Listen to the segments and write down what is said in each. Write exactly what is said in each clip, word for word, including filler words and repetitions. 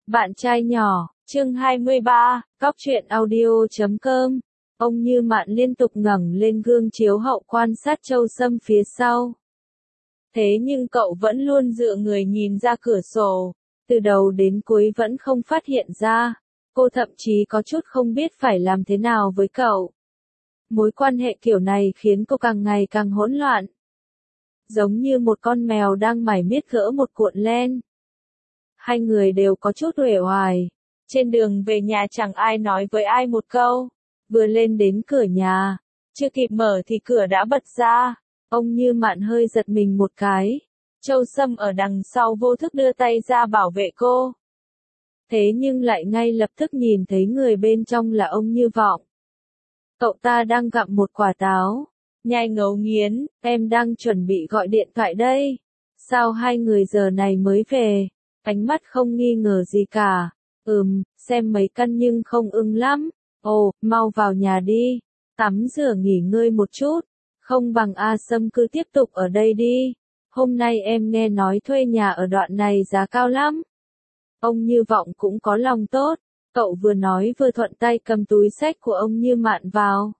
Bạn trai nhỏ, chương hai mươi ba, cóc truyện audio chấm com. Ông Như Mạn liên tục ngẩng lên gương chiếu hậu quan sát Châu Sâm phía sau. Thế nhưng cậu vẫn luôn dựa người nhìn ra cửa sổ, từ đầu đến cuối vẫn không phát hiện ra. Cô thậm chí có chút không biết phải làm thế nào với cậu. Mối quan hệ kiểu này khiến cô càng ngày càng hỗn loạn. Giống như một con mèo đang mải miết gỡ một cuộn len. Hai người đều có chút uể oải. Trên đường về nhà chẳng ai nói với ai một câu. Vừa lên đến cửa nhà, chưa kịp mở thì cửa đã bật ra. Ông Như Mạn hơi giật mình một cái. Châu Sâm ở đằng sau vô thức đưa tay ra bảo vệ cô. Thế nhưng lại ngay lập tức nhìn thấy người bên trong là ông Như Vọng. Cậu ta đang gặm một quả táo, nhai ngấu nghiến, em đang chuẩn bị gọi điện thoại đây. Sao hai người giờ này mới về? Ánh mắt không nghi ngờ gì cả. Ừm, xem mấy căn nhưng không ưng lắm. Ồ, mau vào nhà đi. Tắm rửa nghỉ ngơi một chút. Không bằng A Sâm cứ tiếp tục ở đây đi. Hôm nay em nghe nói thuê nhà ở đoạn này giá cao lắm. Ông Như Vọng cũng có lòng tốt. Cậu vừa nói vừa thuận tay cầm túi xách của ông Như Mạn vào.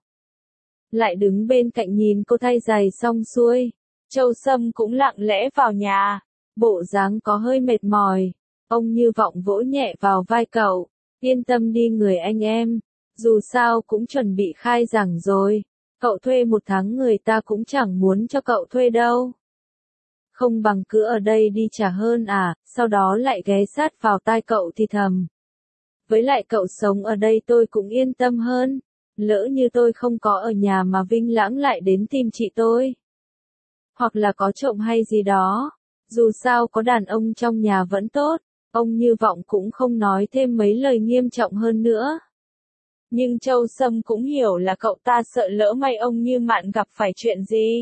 Lại đứng bên cạnh nhìn cô thay giày xong xuôi. Châu Sâm cũng lặng lẽ vào nhà. Bộ dáng có hơi mệt mỏi. Ông Như Vọng vỗ nhẹ vào vai cậu. Yên tâm đi người anh em. Dù sao cũng chuẩn bị khai giảng rồi. Cậu thuê một tháng người ta cũng chẳng muốn cho cậu thuê đâu. Không bằng cứ ở đây đi trả hơn à, sau đó lại ghé sát vào tai cậu thì thầm. Với lại cậu sống ở đây tôi cũng yên tâm hơn. Lỡ như tôi không có ở nhà mà Vinh Lãng lại đến tìm chị tôi. Hoặc là có trộm hay gì đó. Dù sao có đàn ông trong nhà vẫn tốt. Ông Như Vọng cũng không nói thêm mấy lời nghiêm trọng hơn nữa. Nhưng Châu Sâm cũng hiểu là cậu ta sợ lỡ may ông Như Mạn gặp phải chuyện gì.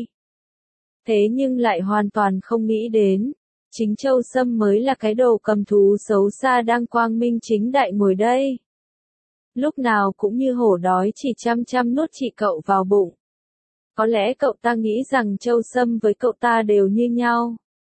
Thế nhưng lại hoàn toàn không nghĩ đến. Chính Châu Sâm mới là cái đồ cầm thú xấu xa đang quang minh chính đại ngồi đây. Lúc nào cũng như hổ đói chỉ chăm chăm nuốt chị cậu vào bụng. Có lẽ cậu ta nghĩ rằng Châu Sâm với cậu ta đều như nhau.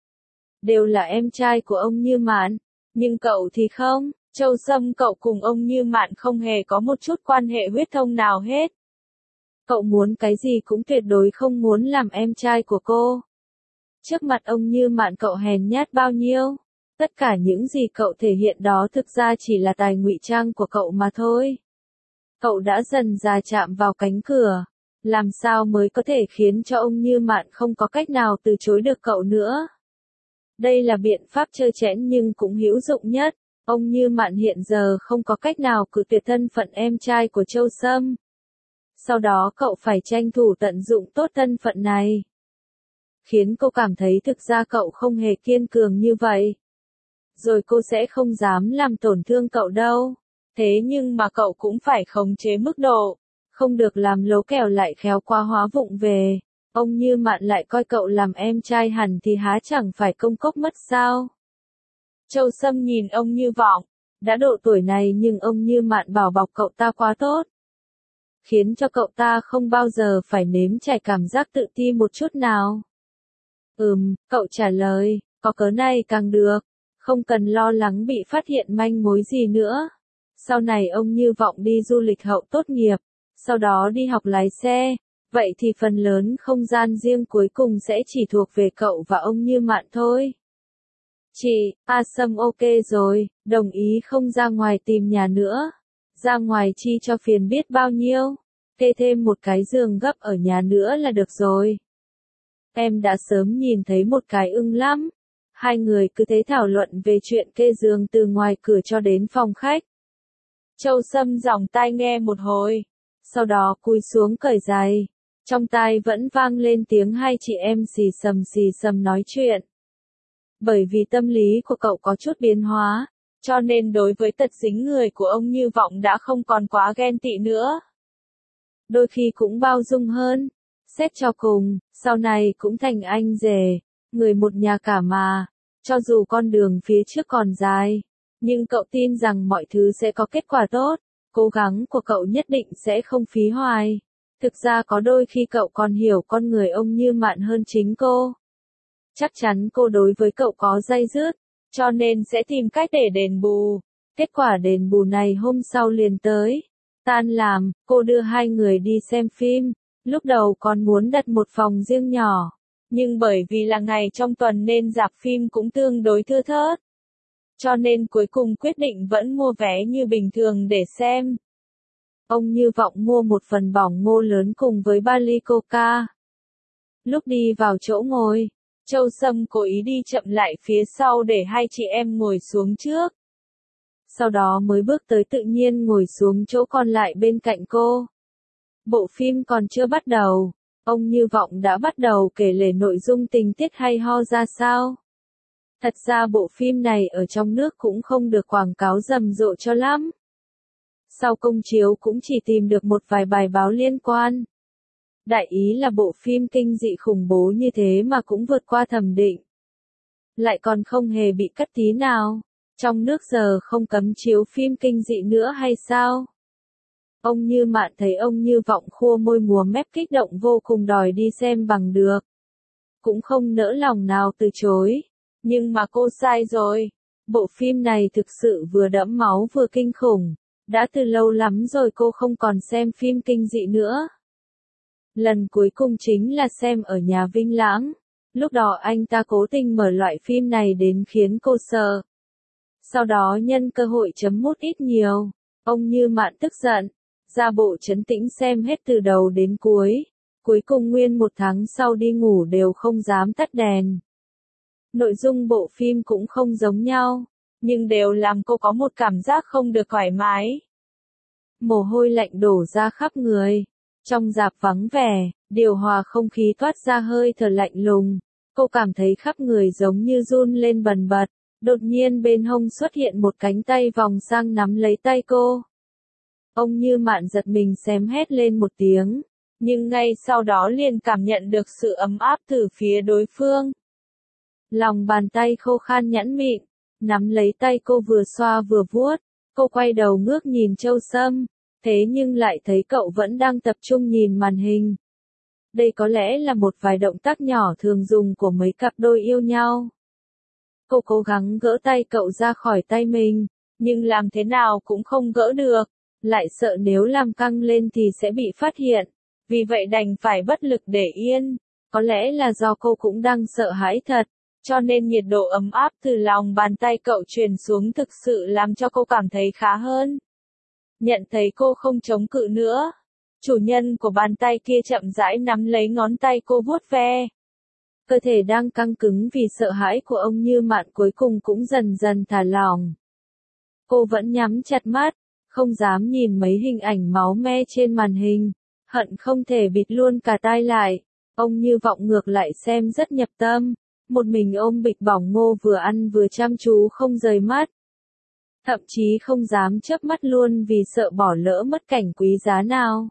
Đều là em trai của ông Như Mạn. Nhưng cậu thì không. Châu Sâm cậu cùng ông Như Mạn không hề có một chút quan hệ huyết thống nào hết. Cậu muốn cái gì cũng tuyệt đối không muốn làm em trai của cô. Trước mặt ông Như Mạn cậu hèn nhát bao nhiêu. Tất cả những gì cậu thể hiện đó thực ra chỉ là tài ngụy trang của cậu mà thôi. Cậu đã dần dà chạm vào cánh cửa. Làm sao mới có thể khiến cho ông Như Mạn không có cách nào từ chối được cậu nữa. Đây là biện pháp trơ trẽn nhưng cũng hữu dụng nhất. Ông Như Mạn hiện giờ không có cách nào cự tuyệt thân phận em trai của Châu Sâm. Sau đó cậu phải tranh thủ tận dụng tốt thân phận này. Khiến cô cảm thấy thực ra cậu không hề kiên cường như vậy. Rồi cô sẽ không dám làm tổn thương cậu đâu. Thế nhưng mà cậu cũng phải khống chế mức độ. Không được làm lố kèo lại khéo qua hóa vụng về. Ông Như Mạn lại coi cậu làm em trai hẳn thì há chẳng phải công cốc mất sao. Châu Sâm nhìn ông Như Vọng. Đã độ tuổi này nhưng ông Như Mạn bảo bọc cậu ta quá tốt. Khiến cho cậu ta không bao giờ phải nếm trải cảm giác tự ti một chút nào. Ừm, cậu trả lời, có cớ này càng được. Không cần lo lắng bị phát hiện manh mối gì nữa. Sau này ông Như Vọng đi du lịch hậu tốt nghiệp. Sau đó đi học lái xe. Vậy thì phần lớn không gian riêng cuối cùng sẽ chỉ thuộc về cậu và ông Như Mạn thôi. Chị, A Sâm ok rồi, đồng ý không ra ngoài tìm nhà nữa. Ra ngoài chi cho phiền biết bao nhiêu. Kê thêm một cái giường gấp ở nhà nữa là được rồi. Em đã sớm nhìn thấy một cái ưng lắm. Hai người cứ thế thảo luận về chuyện kê giường từ ngoài cửa cho đến phòng khách. Châu Sâm giỏng tai nghe một hồi. Sau đó cúi xuống cởi giày. Trong tai vẫn vang lên tiếng hai chị em xì xầm xì xầm nói chuyện. Bởi vì tâm lý của cậu có chút biến hóa, cho nên đối với tật dính người của ông Như Vọng đã không còn quá ghen tị nữa. Đôi khi cũng bao dung hơn. Xét cho cùng, sau này cũng thành anh rể, người một nhà cả mà. Cho dù con đường phía trước còn dài, nhưng cậu tin rằng mọi thứ sẽ có kết quả tốt. Cố gắng của cậu nhất định sẽ không phí hoài. Thực ra có đôi khi cậu còn hiểu con người ông Như Mạn hơn chính cô. Chắc chắn cô đối với cậu có day dứt, cho nên sẽ tìm cách để đền bù. Kết quả đền bù này hôm sau liền tới. Tan làm, cô đưa hai người đi xem phim. Lúc đầu còn muốn đặt một phòng riêng nhỏ. Nhưng bởi vì là ngày trong tuần nên rạp phim cũng tương đối thưa thớt. Cho nên cuối cùng quyết định vẫn mua vé như bình thường để xem. Ông Như Vọng mua một phần bỏng ngô lớn cùng với ba ly coca. Lúc đi vào chỗ ngồi, Châu Sâm cố ý đi chậm lại phía sau để hai chị em ngồi xuống trước. Sau đó mới bước tới tự nhiên ngồi xuống chỗ còn lại bên cạnh cô. Bộ phim còn chưa bắt đầu, ông Như Vọng đã bắt đầu kể lể nội dung tình tiết hay ho ra sao. Thật ra bộ phim này ở trong nước cũng không được quảng cáo rầm rộ cho lắm. Sau công chiếu cũng chỉ tìm được một vài bài báo liên quan. Đại ý là bộ phim kinh dị khủng bố như thế mà cũng vượt qua thẩm định. Lại còn không hề bị cắt tí nào. Trong nước giờ không cấm chiếu phim kinh dị nữa hay sao? Ông Như Mạn thấy ông Như Vọng khua môi múa mép kích động vô cùng đòi đi xem bằng được. Cũng không nỡ lòng nào từ chối. Nhưng mà cô sai rồi. Bộ phim này thực sự vừa đẫm máu vừa kinh khủng. Đã từ lâu lắm rồi cô không còn xem phim kinh dị nữa. Lần cuối cùng chính là xem ở nhà Vinh Lãng. Lúc đó anh ta cố tình mở loại phim này đến khiến cô sợ. Sau đó nhân cơ hội chấm mút ít nhiều. Ông Như Mạn tức giận. Ra bộ trấn tĩnh xem hết từ đầu đến cuối. Cuối cùng nguyên một tháng sau đi ngủ đều không dám tắt đèn. Nội dung bộ phim cũng không giống nhau. Nhưng đều làm cô có một cảm giác không được thoải mái. Mồ hôi lạnh đổ ra khắp người. Trong rạp vắng vẻ, điều hòa không khí toát ra hơi thở lạnh lùng. Cô cảm thấy khắp người giống như run lên bần bật. Đột nhiên bên hông xuất hiện một cánh tay vòng sang nắm lấy tay cô. Ông Như Mạn giật mình xém hét lên một tiếng. Nhưng ngay sau đó liền cảm nhận được sự ấm áp từ phía đối phương. Lòng bàn tay khô khan nhẵn mịn. Nắm lấy tay cô vừa xoa vừa vuốt. Cô quay đầu ngước nhìn Châu Sâm. Thế nhưng lại thấy cậu vẫn đang tập trung nhìn màn hình. Đây có lẽ là một vài động tác nhỏ thường dùng của mấy cặp đôi yêu nhau. Cô cố gắng gỡ tay cậu ra khỏi tay mình, nhưng làm thế nào cũng không gỡ được, lại sợ nếu làm căng lên thì sẽ bị phát hiện, vì vậy đành phải bất lực để yên. Có lẽ là do cô cũng đang sợ hãi thật, cho nên nhiệt độ ấm áp từ lòng bàn tay cậu truyền xuống thực sự làm cho cô cảm thấy khá hơn. Nhận thấy cô không chống cự nữa, chủ nhân của bàn tay kia chậm rãi nắm lấy ngón tay cô vuốt ve. Cơ thể đang căng cứng vì sợ hãi của ông Như Mạn cuối cùng cũng dần dần thả lỏng. Cô vẫn nhắm chặt mắt, không dám nhìn mấy hình ảnh máu me trên màn hình, hận không thể bịt luôn cả tai lại. Ông Như Vọng ngược lại xem rất nhập tâm, một mình ôm bịch bỏng ngô vừa ăn vừa chăm chú không rời mắt. Thậm chí không dám chớp mắt luôn vì sợ bỏ lỡ mất cảnh quý giá nào.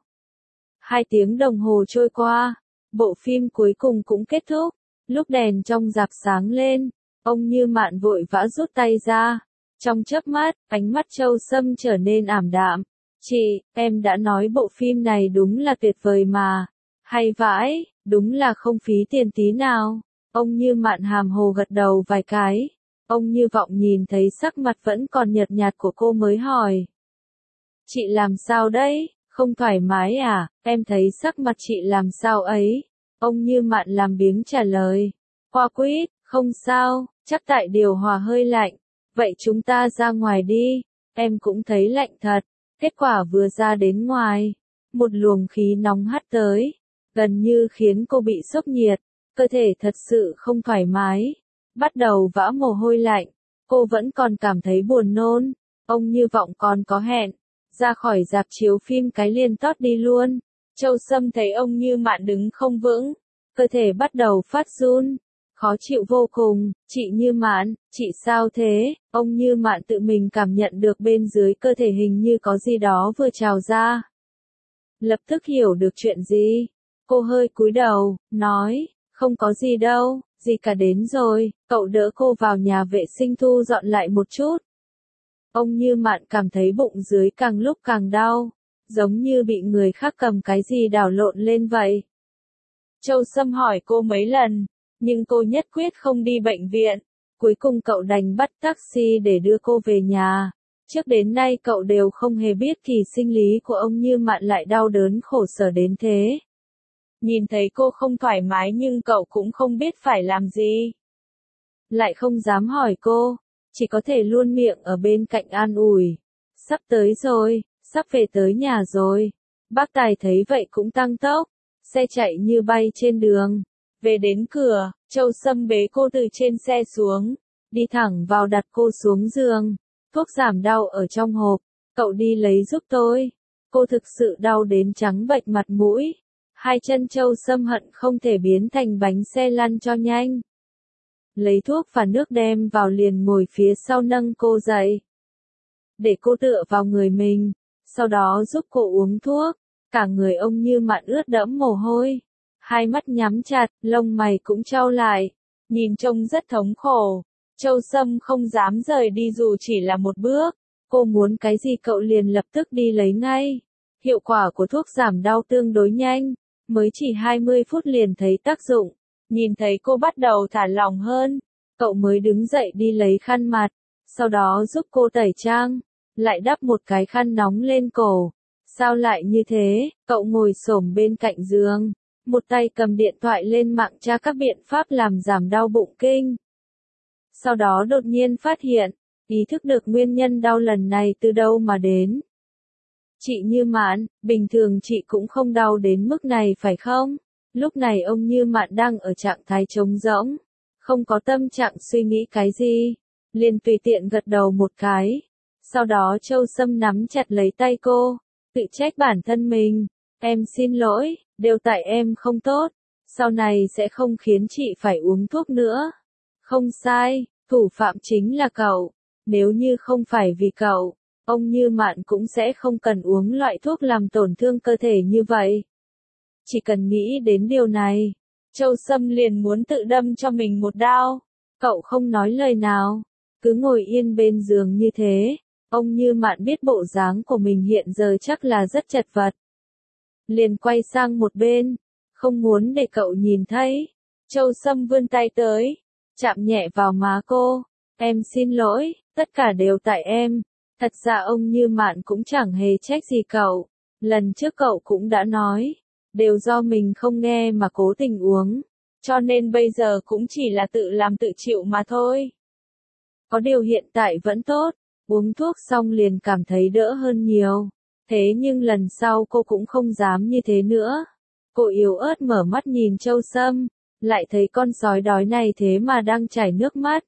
Hai tiếng đồng hồ trôi qua, bộ phim cuối cùng cũng kết thúc. Lúc đèn trong rạp sáng lên, ông Như Mạn vội vã rút tay ra. Trong chớp mắt, ánh mắt Châu Sâm trở nên ảm đạm. Chị, em đã nói bộ phim này đúng là tuyệt vời mà. Hay vãi, đúng là không phí tiền tí nào. Ông Như Mạn hàm hồ gật đầu vài cái. Ông Như Vọng nhìn thấy sắc mặt vẫn còn nhợt nhạt của cô mới hỏi. Chị làm sao đấy, không thoải mái à, em thấy sắc mặt chị làm sao ấy. Ông Như Mạn làm biếng trả lời. Hoa quýt, không sao, chắc tại điều hòa hơi lạnh. Vậy chúng ta ra ngoài đi, em cũng thấy lạnh thật. Kết quả vừa ra đến ngoài, một luồng khí nóng hắt tới, gần như khiến cô bị sốc nhiệt, cơ thể thật sự không thoải mái. Bắt đầu vã mồ hôi lạnh, cô vẫn còn cảm thấy buồn nôn. Ông Như Vọng còn có hẹn, ra khỏi rạp chiếu phim cái liền tót đi luôn. Châu Sâm thấy ông Như Mạn đứng không vững, cơ thể bắt đầu phát run, khó chịu vô cùng. Chị Như Mạn, chị sao thế? Ông Như Mạn tự mình cảm nhận được bên dưới cơ thể hình như có gì đó vừa trào ra. Lập tức hiểu được chuyện gì. Cô hơi cúi đầu, nói, không có gì đâu, gì cả đến rồi, cậu đỡ cô vào nhà vệ sinh thu dọn lại một chút. Ông Như Mạn cảm thấy bụng dưới càng lúc càng đau, giống như bị người khác cầm cái gì đảo lộn lên vậy. Châu Sâm hỏi cô mấy lần, nhưng cô nhất quyết không đi bệnh viện. Cuối cùng cậu đành bắt taxi để đưa cô về nhà. Trước đến nay cậu đều không hề biết kỳ sinh lý của ông Như Mạn lại đau đớn khổ sở đến thế. Nhìn thấy cô không thoải mái nhưng cậu cũng không biết phải làm gì. Lại không dám hỏi cô, chỉ có thể luôn miệng ở bên cạnh an ủi. Sắp tới rồi, sắp về tới nhà rồi. Bác Tài thấy vậy cũng tăng tốc, xe chạy như bay trên đường. Về đến cửa, Châu Sâm bế cô từ trên xe xuống, đi thẳng vào đặt cô xuống giường. Thuốc giảm đau ở trong hộp, cậu đi lấy giúp tôi. Cô thực sự đau đến trắng bệch mặt mũi. Hai chân Châu Sâm hận không thể biến thành bánh xe lăn cho nhanh. Lấy thuốc và nước đem vào liền ngồi phía sau nâng cô dậy. Để cô tựa vào người mình, sau đó giúp cô uống thuốc. Cả người ông Như Mạn ướt đẫm mồ hôi. Hai mắt nhắm chặt, lông mày cũng chau lại. Nhìn trông rất thống khổ. Châu Sâm không dám rời đi dù chỉ là một bước. Cô muốn cái gì cậu liền lập tức đi lấy ngay. Hiệu quả của thuốc giảm đau tương đối nhanh. Mới chỉ hai mươi phút liền thấy tác dụng. Nhìn thấy cô bắt đầu thả lỏng hơn. Cậu mới đứng dậy đi lấy khăn mặt. Sau đó giúp cô tẩy trang. Lại đắp một cái khăn nóng lên cổ. Sao lại như thế? Cậu ngồi xổm bên cạnh giường. Một tay cầm điện thoại lên mạng tra các biện pháp làm giảm đau bụng kinh. Sau đó đột nhiên phát hiện, ý thức được nguyên nhân đau lần này từ đâu mà đến. Chị Như Mạn, bình thường chị cũng không đau đến mức này phải không? Lúc này ông Như Mạn đang ở trạng thái trống rỗng, không có tâm trạng suy nghĩ cái gì, liền tùy tiện gật đầu một cái. Sau đó Châu Sâm nắm chặt lấy tay cô, tự trách bản thân mình, em xin lỗi, đều tại em không tốt, sau này sẽ không khiến chị phải uống thuốc nữa. Không sai, thủ phạm chính là cậu, nếu như không phải vì cậu, ông Như Mạn cũng sẽ không cần uống loại thuốc làm tổn thương cơ thể như vậy. Chỉ cần nghĩ đến điều này, Châu Sâm liền muốn tự đâm cho mình một đao. Cậu không nói lời nào, cứ ngồi yên bên giường như thế. Ông Như Mạn biết bộ dáng của mình hiện giờ chắc là rất chật vật. Liền quay sang một bên, không muốn để cậu nhìn thấy. Châu Sâm vươn tay tới, chạm nhẹ vào má cô. Em xin lỗi, tất cả đều tại em. Thật ra ông Như Mạn cũng chẳng hề trách gì cậu. Lần trước cậu cũng đã nói, đều do mình không nghe mà cố tình uống. Cho nên bây giờ cũng chỉ là tự làm tự chịu mà thôi. Có điều hiện tại vẫn tốt, uống thuốc xong liền cảm thấy đỡ hơn nhiều. Thế nhưng lần sau cô cũng không dám như thế nữa. Cô yếu ớt mở mắt nhìn Châu Sâm, lại thấy con sói đói này thế mà đang chảy nước mắt.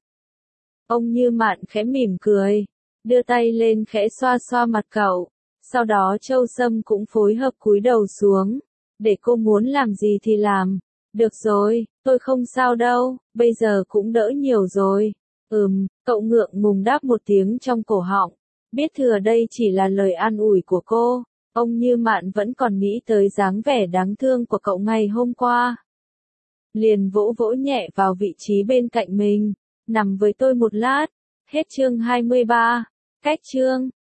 Ông Như Mạn khẽ mỉm cười, đưa tay lên khẽ xoa xoa mặt cậu. Sau đó Châu Sâm cũng phối hợp cúi đầu xuống, để cô muốn làm gì thì làm. Được rồi, tôi không sao đâu, bây giờ cũng đỡ nhiều rồi. Ừm, cậu ngượng ngùng đáp một tiếng trong cổ họng. Biết thừa đây chỉ là lời an ủi của cô, ông Như Mạn vẫn còn nghĩ tới dáng vẻ đáng thương của cậu ngày hôm qua. Liền vỗ vỗ nhẹ vào vị trí bên cạnh mình, nằm với tôi một lát. Hết chương hai mươi ba. Cách chương